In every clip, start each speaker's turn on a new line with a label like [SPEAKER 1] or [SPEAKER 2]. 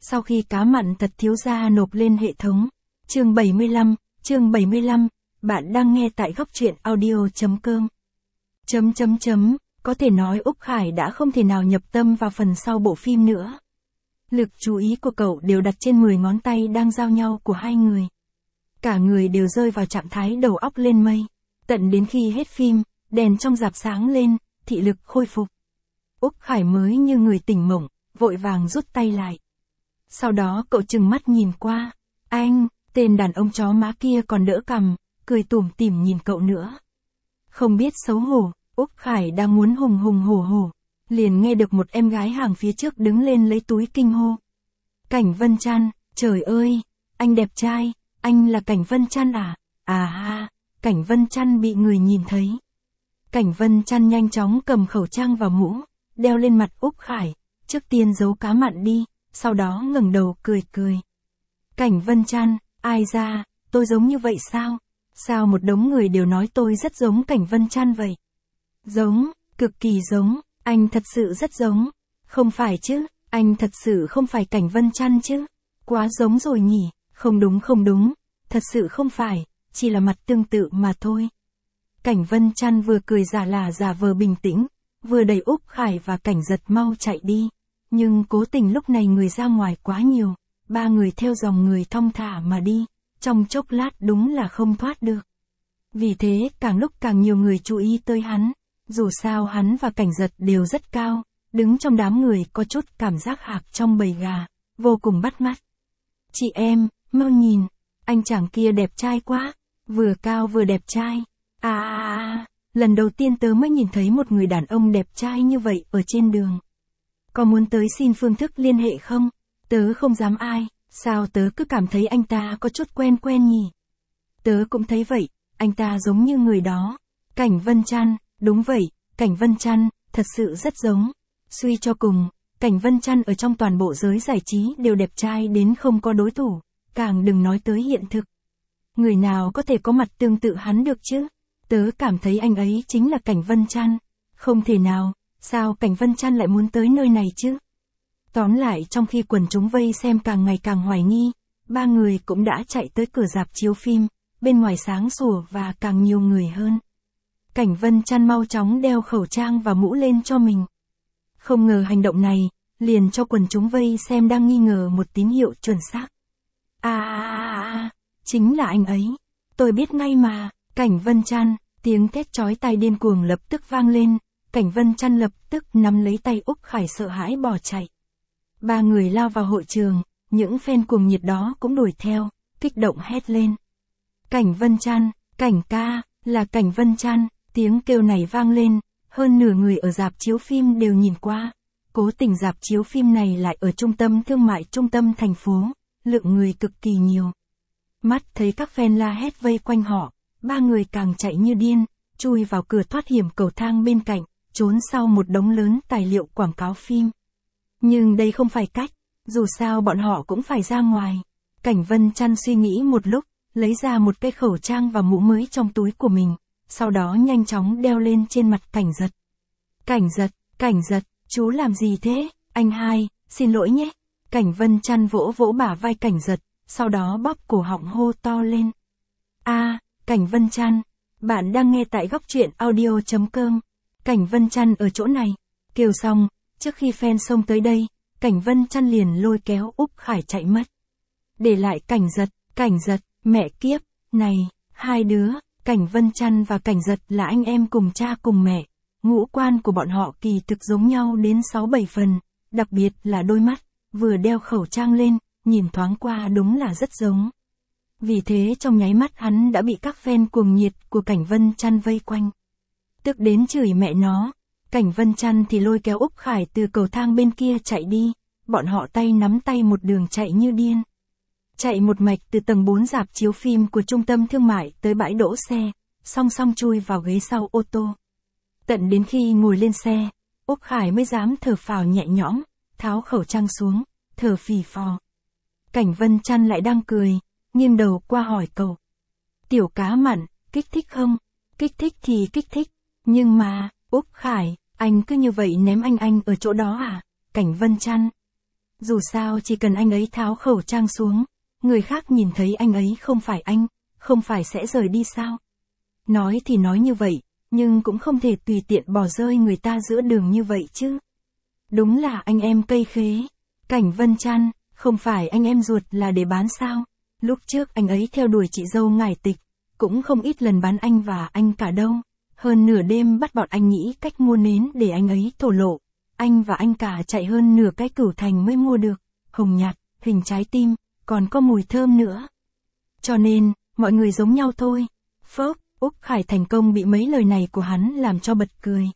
[SPEAKER 1] Sau khi cá mặn thật thiếu gia nộp lên hệ thống. Chương 75, bạn đang nghe tại góc truyện audio.com. Có thể nói Úc Khải đã không thể nào nhập tâm vào phần sau bộ phim nữa. Lực chú ý của cậu đều đặt trên 10 ngón tay đang giao nhau của hai người. Cả người đều rơi vào trạng thái đầu óc lên mây. Tận đến khi hết phim, đèn trong rạp sáng lên, thị lực khôi phục. Úc Khải mới như người tỉnh mộng, vội vàng rút tay lại. Sau đó cậu trừng mắt nhìn qua. Anh, tên đàn ông chó má kia còn đỡ cằm, cười tủm tỉm nhìn cậu nữa. Không biết xấu hổ, Úc Khải đang muốn hùng hùng hổ hổ. Liền nghe được một em gái hàng phía trước đứng lên lấy túi kinh hô. Cảnh Vân Trăn, trời ơi, anh đẹp trai, anh là Cảnh Vân Trăn à? À ha, Cảnh Vân Trăn bị người nhìn thấy. Cảnh Vân Trăn nhanh chóng cầm khẩu trang và mũ, đeo lên mặt Úc Khải, trước tiên giấu cá mặn đi, sau đó ngẩng đầu cười cười. Cảnh Vân Trăn, ai ra, tôi giống như vậy sao? Sao một đống người đều nói tôi rất giống Cảnh Vân Trăn vậy? Giống, cực kỳ giống, anh thật sự rất giống. Không phải chứ, anh thật sự không phải Cảnh Vân Trăn chứ? Quá giống rồi nhỉ, không đúng, thật sự không phải, chỉ là mặt tương tự mà thôi. Cảnh Vân Trăn vừa cười giả vờ bình tĩnh, vừa đẩy Úc Khải và Cảnh Giật mau chạy đi. Nhưng cố tình lúc này người ra ngoài quá nhiều, ba người theo dòng người thong thả mà đi, trong chốc lát đúng là không thoát được. Vì thế càng lúc càng nhiều người chú ý tới hắn, dù sao hắn và Cảnh Giật đều rất cao, đứng trong đám người có chút cảm giác hạc trong bầy gà, vô cùng bắt mắt. Chị em, mau nhìn, anh chàng kia đẹp trai quá, vừa cao vừa đẹp trai. Lần đầu tiên tớ mới nhìn thấy một người đàn ông đẹp trai như vậy ở trên đường. Có muốn tới xin phương thức liên hệ không? Tớ không dám ai, sao tớ cứ cảm thấy anh ta có chút quen nhỉ? Tớ cũng thấy vậy, anh ta giống như người đó. Cảnh Vân Trăn, đúng vậy, Cảnh Vân Trăn, thật sự rất giống. Suy cho cùng, Cảnh Vân Trăn ở trong toàn bộ giới giải trí đều đẹp trai đến không có đối thủ, càng đừng nói tới hiện thực. Người nào có thể có mặt tương tự hắn được chứ? Tớ cảm thấy anh ấy chính là Cảnh Vân Trăn. Không thể nào, sao Cảnh Vân Trăn lại muốn tới nơi này chứ? Tóm lại trong khi quần chúng vây xem càng ngày càng hoài nghi, ba người cũng đã chạy tới cửa rạp chiếu phim, bên ngoài sáng sủa và càng nhiều người hơn. Cảnh Vân Trăn mau chóng đeo khẩu trang và mũ lên cho mình. Không ngờ hành động này, liền cho quần chúng vây xem đang nghi ngờ một tín hiệu chuẩn xác. Chính là anh ấy. Tôi biết ngay mà, Cảnh Vân Trăn, tiếng thét chói tai điên cuồng lập tức vang lên, Cảnh Vân Trăn lập tức nắm lấy tay Úc Khải sợ hãi bỏ chạy. Ba người lao vào hội trường, những fan cuồng nhiệt đó cũng đuổi theo, kích động hét lên. Cảnh Vân Trăn, Cảnh ca, là Cảnh Vân Trăn, tiếng kêu này vang lên, hơn nửa người ở rạp chiếu phim đều nhìn qua. Cố tình rạp chiếu phim này lại ở trung tâm thương mại trung tâm thành phố, lượng người cực kỳ nhiều. Mắt thấy các fan la hét vây quanh họ, ba người càng chạy như điên, chui vào cửa thoát hiểm cầu thang bên cạnh, trốn sau một đống lớn tài liệu quảng cáo phim. Nhưng đây không phải cách, dù sao bọn họ cũng phải ra ngoài. Cảnh Vân Trăn suy nghĩ một lúc, lấy ra một cái khẩu trang và mũ mới trong túi của mình, sau đó nhanh chóng đeo lên trên mặt Cảnh Giật. Cảnh Giật, chú làm gì thế? Anh hai, xin lỗi nhé. Cảnh Vân Trăn vỗ bả vai Cảnh Giật, sau đó bóp cổ họng hô to lên. Cảnh Vân Trăn, bạn đang nghe tại góc truyện audio.com. Cảnh Vân Trăn ở chỗ này. Kêu xong, trước khi fan xông tới đây, Cảnh Vân Trăn liền lôi kéo Úc Khải chạy mất. Để lại Cảnh Giật, mẹ kiếp, này, hai đứa, Cảnh Vân Trăn và Cảnh Giật là anh em cùng cha cùng mẹ. Ngũ quan của bọn họ kỳ thực giống nhau đến 6-7 phần, đặc biệt là đôi mắt, vừa đeo khẩu trang lên, nhìn thoáng qua đúng là rất giống. Vì thế trong nháy mắt hắn đã bị các fan cuồng nhiệt của Cảnh Vân Trăn vây quanh. Tức đến chửi mẹ nó, Cảnh Vân Trăn thì lôi kéo Úc Khải từ cầu thang bên kia chạy đi, bọn họ tay nắm tay một đường chạy như điên. Chạy một mạch từ tầng 4 rạp chiếu phim của trung tâm thương mại tới bãi đỗ xe, song song chui vào ghế sau ô tô. Tận đến khi ngồi lên xe, Úc Khải mới dám thở phào nhẹ nhõm, tháo khẩu trang xuống, thở phì phò. Cảnh Vân Trăn lại đang cười, nghiêng đầu qua hỏi cậu. Tiểu cá mặn, kích thích không? Kích thích thì kích thích, nhưng mà, Úc Khải, anh cứ như vậy ném anh ở chỗ đó à? Cảnh Vân Trăn. Dù sao chỉ cần anh ấy tháo khẩu trang xuống, người khác nhìn thấy anh ấy không phải anh, không phải sẽ rời đi sao? Nói thì nói như vậy, nhưng cũng không thể tùy tiện bỏ rơi người ta giữa đường như vậy chứ. Đúng là anh em cây khế. Cảnh Vân Trăn, không phải anh em ruột là để bán sao? Lúc trước anh ấy theo đuổi chị dâu ngải tịch, cũng không ít lần bán anh và anh cả đâu. Hơn nửa đêm bắt bọn anh nghĩ cách mua nến để anh ấy thổ lộ. Anh và anh cả chạy hơn nửa cái Cửu Thành mới mua được. Hồng nhạt, hình trái tim, còn có mùi thơm nữa. Cho nên, mọi người giống nhau thôi. Phớp, Úc Khải thành công bị mấy lời này của hắn làm cho bật cười.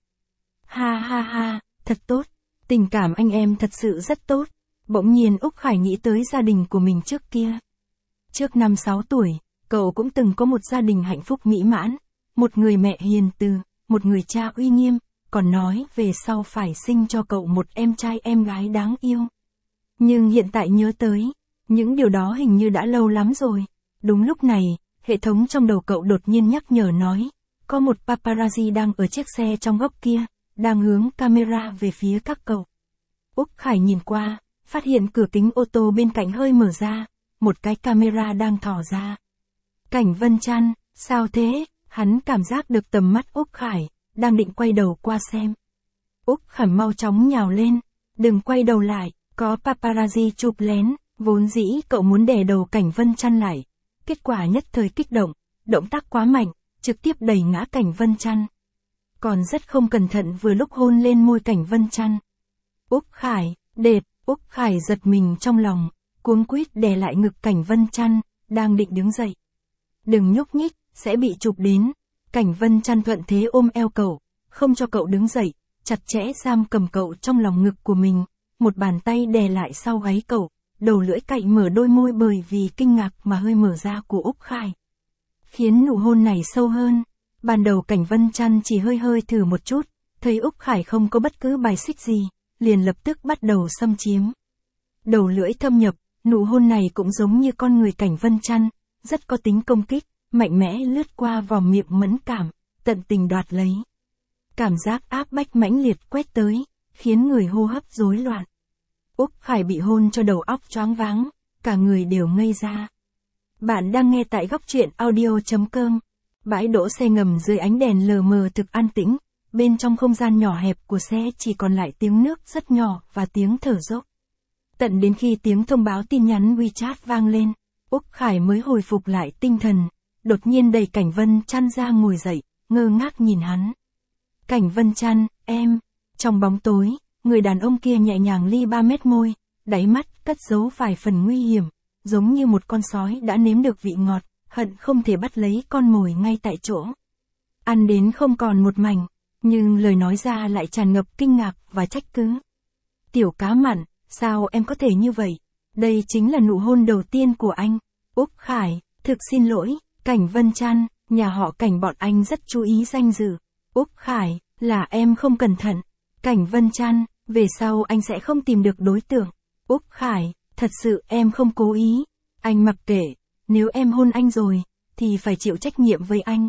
[SPEAKER 1] Ha ha ha, thật tốt. Tình cảm anh em thật sự rất tốt. Bỗng nhiên Úc Khải nghĩ tới gia đình của mình trước kia. Trước năm 6 tuổi, cậu cũng từng có một gia đình hạnh phúc mỹ mãn. Một người mẹ hiền từ, một người cha uy nghiêm, còn nói về sau phải sinh cho cậu một em trai em gái đáng yêu. Nhưng hiện tại nhớ tới, những điều đó hình như đã lâu lắm rồi. Đúng lúc này, hệ thống trong đầu cậu đột nhiên nhắc nhở nói, có một paparazzi đang ở chiếc xe trong góc kia, đang hướng camera về phía các cậu. Úc Khải nhìn qua, phát hiện cửa kính ô tô bên cạnh hơi mở ra, một cái camera đang thò ra. Cảnh Vân Trăn, sao thế? Hắn cảm giác được tầm mắt Úc Khải, đang định quay đầu qua xem. Úc Khải mau chóng nhào lên, đừng quay đầu lại, có paparazzi chụp lén, vốn dĩ cậu muốn đè đầu Cảnh Vân Trăn lại. Kết quả nhất thời kích động, động tác quá mạnh, trực tiếp đẩy ngã Cảnh Vân Trăn. Còn rất không cẩn thận vừa lúc hôn lên môi Cảnh Vân Trăn. Úc Khải, đệt, Úc Khải giật mình trong lòng, cuống quýt đè lại ngực Cảnh Vân Trăn, đang định đứng dậy. Đừng nhúc nhích, sẽ bị chụp đến. Cảnh Vân Trăn thuận thế ôm eo cậu, không cho cậu đứng dậy, chặt chẽ giam cầm cậu trong lòng ngực của mình, một bàn tay đè lại sau gáy cậu, đầu lưỡi cạy mở đôi môi bởi vì kinh ngạc mà hơi mở ra của Úc Khải. Khiến nụ hôn này sâu hơn. Ban đầu Cảnh Vân Trăn chỉ hơi hơi thử một chút, thấy Úc Khải không có bất cứ bài xích gì, liền lập tức bắt đầu xâm chiếm. Đầu lưỡi thâm nhập, nụ hôn này cũng giống như con người Cảnh Vân Trăn, rất có tính công kích, mạnh mẽ lướt qua vòng miệng mẫn cảm, tận tình đoạt lấy. Cảm giác áp bách mãnh liệt quét tới, khiến người hô hấp rối loạn. Úc Khải bị hôn cho đầu óc choáng váng, cả người đều ngây ra. Bạn đang nghe tại góc truyện audio.com. Bãi đỗ xe ngầm dưới ánh đèn lờ mờ thực an tĩnh, bên trong không gian nhỏ hẹp của xe chỉ còn lại tiếng nước rất nhỏ và tiếng thở dốc. Tận đến khi tiếng thông báo tin nhắn WeChat vang lên, Úc Khải mới hồi phục lại tinh thần, đột nhiên đẩy Cảnh Vân Trăn ra ngồi dậy, ngơ ngác nhìn hắn. Cảnh Vân Trăn, em. Trong bóng tối, người đàn ông kia nhẹ nhàng ly 3 mét môi, đáy mắt cất giấu vài phần nguy hiểm, giống như một con sói đã nếm được vị ngọt, hận không thể bắt lấy con mồi ngay tại chỗ. Ăn đến không còn một mảnh, nhưng lời nói ra lại tràn ngập kinh ngạc và trách cứ. Tiểu cá mặn, sao em có thể như vậy? Đây chính là nụ hôn đầu tiên của anh. Úc Khải, thực xin lỗi, Cảnh Vân Trăn, nhà họ Cảnh bọn anh rất chú ý danh dự. Úc Khải, là em không cẩn thận. Cảnh Vân Trăn, về sau anh sẽ không tìm được đối tượng. Úc Khải, thật sự em không cố ý. Anh mặc kệ, nếu em hôn anh rồi, thì phải chịu trách nhiệm với anh.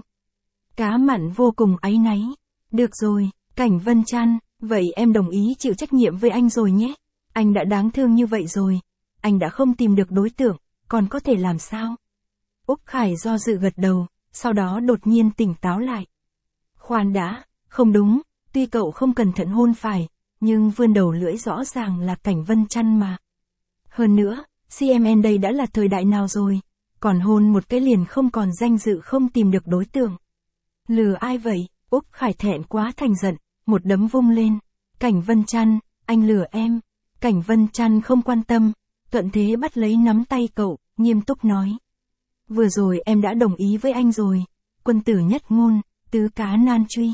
[SPEAKER 1] Cá mặn vô cùng áy náy. Được rồi, Cảnh Vân Trăn, vậy em đồng ý chịu trách nhiệm với anh rồi nhé. Anh đã đáng thương như vậy rồi. Anh đã không tìm được đối tượng, còn có thể làm sao? Úc Khải do dự gật đầu, sau đó đột nhiên tỉnh táo lại. Khoan đã, không đúng, tuy cậu không cẩn thận hôn phải, nhưng vươn đầu lưỡi rõ ràng là Cảnh Vân Trăn mà. Hơn nữa, CMN đây đã là thời đại nào rồi, còn hôn một cái liền không còn danh dự không tìm được đối tượng. Lừa ai vậy? Úc Khải thẹn quá thành giận, một đấm vung lên. Cảnh Vân Trăn, anh lừa em. Cảnh Vân Trăn không quan tâm, thuận thế bắt lấy nắm tay cậu, nghiêm túc nói. Vừa rồi em đã đồng ý với anh rồi, quân tử nhất ngôn, tứ cá nan truy.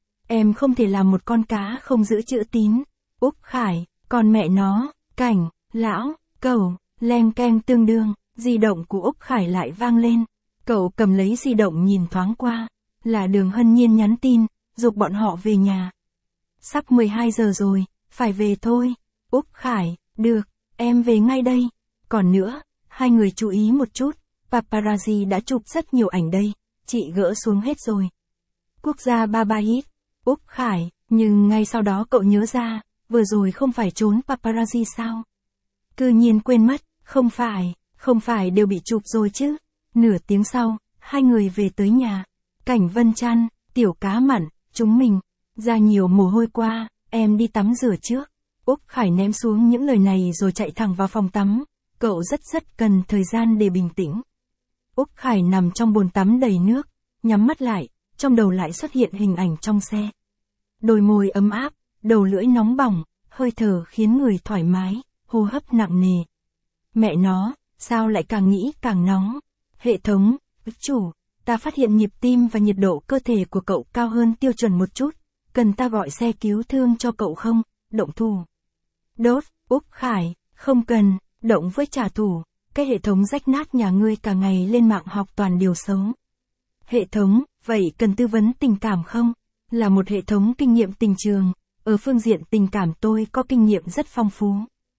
[SPEAKER 1] Em không thể làm một con cá không giữ chữ tín. Úc Khải, còn mẹ nó, Cảnh, lão, cậu, leng keng tương đương, di động của Úc Khải lại vang lên. Cậu cầm lấy di động nhìn thoáng qua, là Đường Hân Nhiên nhắn tin, giục bọn họ về nhà. Sắp 12 giờ rồi, phải về thôi. Úc Khải, được, em về ngay đây. Còn nữa, hai người chú ý một chút, paparazzi đã chụp rất nhiều ảnh đây, chị gỡ xuống hết rồi. Quốc gia Babahit, Úc Khải, nhưng ngay sau đó cậu nhớ ra, vừa rồi không phải trốn paparazzi sao? Cư nhiên quên mất, không phải đều bị chụp rồi chứ. Nửa tiếng sau, hai người về tới nhà. Cảnh Vân Trăn, Tiểu Cá Mặn, chúng mình, ra nhiều mồ hôi qua, em đi tắm rửa trước. Úc Khải ném xuống những lời này rồi chạy thẳng vào phòng tắm. Cậu rất cần thời gian để bình tĩnh. Úc Khải nằm trong bồn tắm đầy nước, nhắm mắt lại, trong đầu lại xuất hiện hình ảnh trong xe. Đôi môi ấm áp, đầu lưỡi nóng bỏng, hơi thở khiến người thoải mái, hô hấp nặng nề. Mẹ nó, sao lại càng nghĩ càng nóng? Hệ thống, chủ, ta phát hiện nhịp tim và nhiệt độ cơ thể của cậu cao hơn tiêu chuẩn một chút, cần ta gọi xe cứu thương cho cậu không? Động thủ. Đốt, Úc Khải, không cần, động với trả thù, cái hệ thống rách nát nhà ngươi cả ngày lên mạng học toàn điều xấu. Hệ thống, vậy cần tư vấn tình cảm không? Là một hệ thống kinh nghiệm tình trường, ở phương diện tình cảm tôi có kinh nghiệm rất phong phú.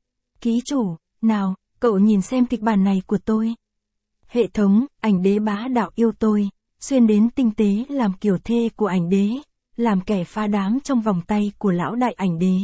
[SPEAKER 1] Ký chủ, nào, cậu nhìn xem kịch bản này của tôi. Hệ thống, ảnh đế bá đạo yêu tôi, xuyên đến tinh tế làm kiểu thê của ảnh đế, làm kẻ phá đám trong vòng tay của lão đại ảnh đế.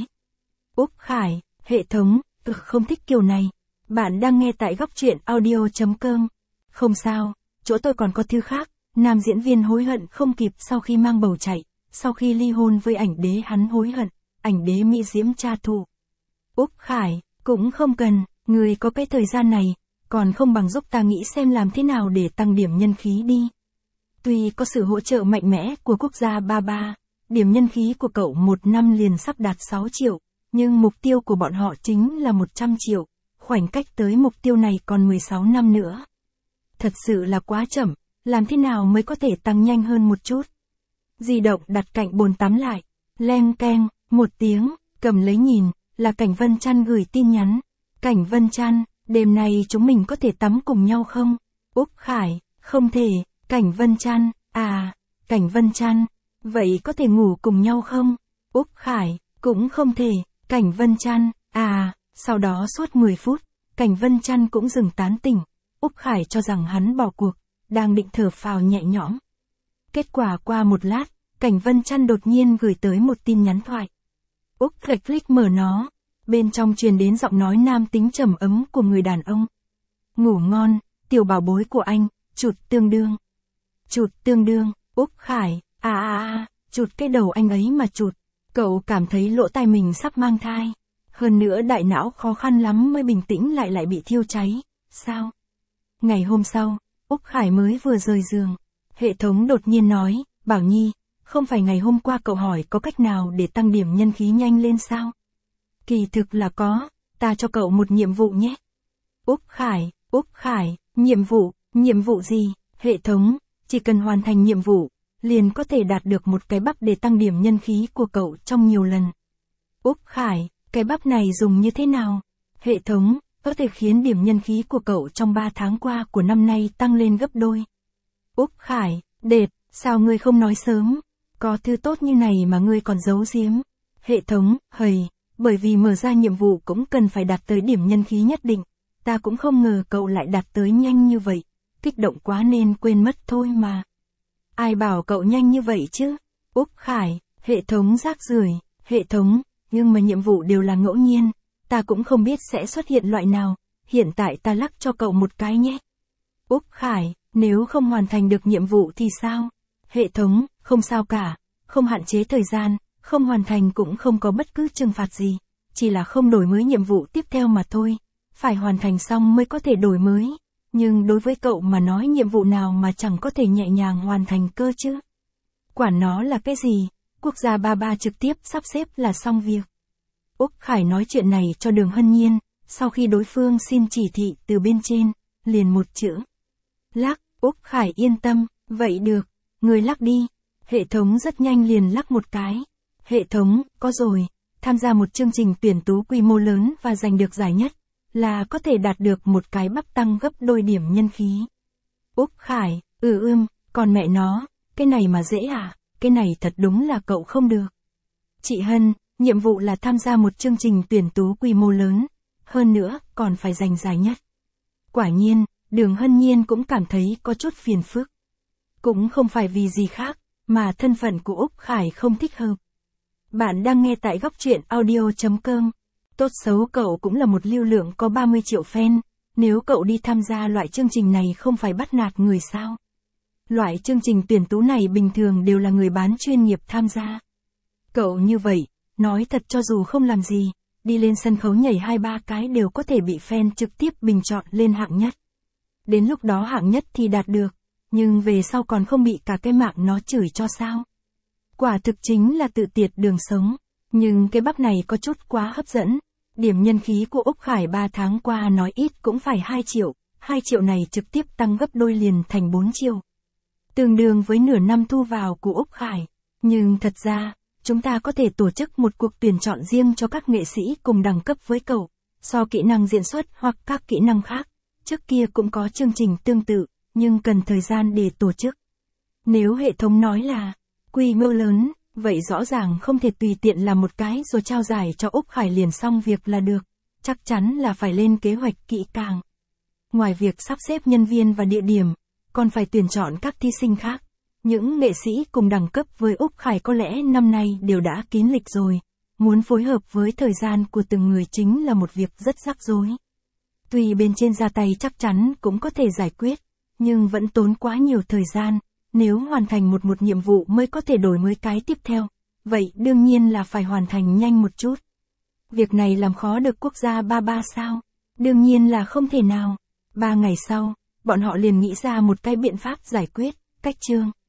[SPEAKER 1] Úc Khải, hệ thống, không thích kiểu này. Bạn đang nghe tại góc truyện audio.com. Không sao, chỗ tôi còn có thư khác. Nam diễn viên hối hận không kịp sau khi mang bầu chạy. Sau khi ly hôn với ảnh đế hắn hối hận. Ảnh đế mỹ diễm tra thù. Úc Khải, cũng không cần, người có cái thời gian này, còn không bằng giúp ta nghĩ xem làm thế nào để tăng điểm nhân khí đi. Tuy có sự hỗ trợ mạnh mẽ của quốc gia Ba, điểm nhân khí của cậu một năm liền sắp đạt 6 triệu, nhưng mục tiêu của bọn họ chính là 100 triệu, khoảnh cách tới mục tiêu này còn 16 năm nữa. Thật sự là quá chậm, làm thế nào mới có thể tăng nhanh hơn một chút. Di động đặt cạnh bồn tắm lại, leng keng, một tiếng, cầm lấy nhìn, là Cảnh Vân Trăn gửi tin nhắn. Cảnh Vân Trăn, đêm nay chúng mình có thể tắm cùng nhau không? Úc Khải, không thể. Cảnh Vân Trăn, Cảnh Vân Trăn, vậy có thể ngủ cùng nhau không? Úc Khải, cũng không thể. Cảnh Vân Trăn, sau đó suốt 10 phút, Cảnh Vân Trăn cũng dừng tán tỉnh. Úc Khải cho rằng hắn bỏ cuộc, đang định thở phào nhẹ nhõm. Kết quả qua một lát, Cảnh Vân Trăn đột nhiên gửi tới một tin nhắn thoại. Úc click mở nó, bên trong truyền đến giọng nói nam tính trầm ấm của người đàn ông. Ngủ ngon, tiểu bảo bối của anh, chụt tương đương. Chụt tương đương, Úc Khải, chụt cái đầu anh ấy mà chụt. Cậu cảm thấy lỗ tai mình sắp mang thai. Hơn nữa đại não khó khăn lắm mới bình tĩnh lại bị thiêu cháy. Sao? Ngày hôm sau, Úc Khải mới vừa rời giường. Hệ thống đột nhiên nói, Bảo Nhi, không phải ngày hôm qua cậu hỏi có cách nào để tăng điểm nhân khí nhanh lên sao? Kỳ thực là có, ta cho cậu một nhiệm vụ nhé. Úc Khải, nhiệm vụ gì? Hệ thống, chỉ cần hoàn thành nhiệm vụ, liền có thể đạt được một cái bắp để tăng điểm nhân khí của cậu trong nhiều lần. Úc Khải, cái bắp này dùng như thế nào? Hệ thống, có thể khiến điểm nhân khí của cậu trong 3 tháng qua của năm nay tăng lên gấp đôi. Úc Khải, đệt, sao ngươi không nói sớm? Có thứ tốt như này mà ngươi còn giấu giếm. Hệ thống, bởi vì mở ra nhiệm vụ cũng cần phải đạt tới điểm nhân khí nhất định. Ta cũng không ngờ cậu lại đạt tới nhanh như vậy. Kích động quá nên quên mất thôi mà. Ai bảo cậu nhanh như vậy chứ? Úc Khải, hệ thống rác rưởi, hệ thống, nhưng mà nhiệm vụ đều là ngẫu nhiên. Ta cũng không biết sẽ xuất hiện loại nào. Hiện tại ta lắc cho cậu một cái nhé. Úc Khải, nếu không hoàn thành được nhiệm vụ thì sao? Hệ thống, không sao cả, không hạn chế thời gian, không hoàn thành cũng không có bất cứ trừng phạt gì. Chỉ là không đổi mới nhiệm vụ tiếp theo mà thôi. Phải hoàn thành xong mới có thể đổi mới. Nhưng đối với cậu mà nói nhiệm vụ nào mà chẳng có thể nhẹ nhàng hoàn thành cơ chứ? Quản nó là cái gì? Quốc gia Ba trực tiếp sắp xếp là xong việc. Úc Khải nói chuyện này cho Đường Hân Nhiên, sau khi đối phương xin chỉ thị từ bên trên, liền một chữ. Lắc, Úc Khải yên tâm, vậy được, người lắc đi. Hệ thống rất nhanh liền lắc một cái. Hệ thống, có rồi, tham gia một chương trình tuyển tú quy mô lớn và giành được giải nhất, là có thể đạt được một cái bắp tăng gấp đôi điểm nhân khí. Úc Khải, còn mẹ nó, cái này mà dễ à, cái này thật đúng là cậu không được. Chị Hân, nhiệm vụ là tham gia một chương trình tuyển tú quy mô lớn, hơn nữa còn phải giành giải nhất. Quả nhiên, Đường Hân Nhiên cũng cảm thấy có chút phiền phức. Cũng không phải vì gì khác, mà thân phận của Úc Khải không thích hợp. Bạn đang nghe tại góc truyện audio.com. Tốt xấu cậu cũng là một lưu lượng có 30 triệu fan, nếu cậu đi tham gia loại chương trình này không phải bắt nạt người sao? Loại chương trình tuyển tú này bình thường đều là người bán chuyên nghiệp tham gia. Cậu như vậy, nói thật cho dù không làm gì, đi lên sân khấu nhảy 2-3 cái đều có thể bị fan trực tiếp bình chọn lên hạng nhất. Đến lúc đó hạng nhất thì đạt được, nhưng về sau còn không bị cả cái mạng nó chửi cho sao? Quả thực chính là tự tiệt đường sống, nhưng cái bắp này có chút quá hấp dẫn. Điểm nhân khí của Úc Khải 3 tháng qua nói ít cũng phải 2 triệu, 2 triệu này trực tiếp tăng gấp đôi liền thành 4 triệu. Tương đương với nửa năm thu vào của Úc Khải. Nhưng thật ra, chúng ta có thể tổ chức một cuộc tuyển chọn riêng cho các nghệ sĩ cùng đẳng cấp với cậu, so kỹ năng diễn xuất hoặc các kỹ năng khác. Trước kia cũng có chương trình tương tự, nhưng cần thời gian để tổ chức. Nếu hệ thống nói là quy mô lớn, vậy rõ ràng không thể tùy tiện làm một cái rồi trao giải cho Úc Khải liền xong việc là được. Chắc chắn là phải lên kế hoạch kỹ càng. Ngoài việc sắp xếp nhân viên và địa điểm, còn phải tuyển chọn các thí sinh khác. Những nghệ sĩ cùng đẳng cấp với Úc Khải có lẽ năm nay đều đã kín lịch rồi. Muốn phối hợp với thời gian của từng người chính là một việc rất rắc rối. Tuy bên trên ra tay chắc chắn cũng có thể giải quyết, nhưng vẫn tốn quá nhiều thời gian. Nếu hoàn thành một nhiệm vụ mới có thể đổi mới cái tiếp theo, vậy đương nhiên là phải hoàn thành nhanh một chút. Việc này làm khó được quốc gia ba sao? Đương nhiên là không thể nào. 3 ngày sau, bọn họ liền nghĩ ra một cái biện pháp giải quyết, cách chương.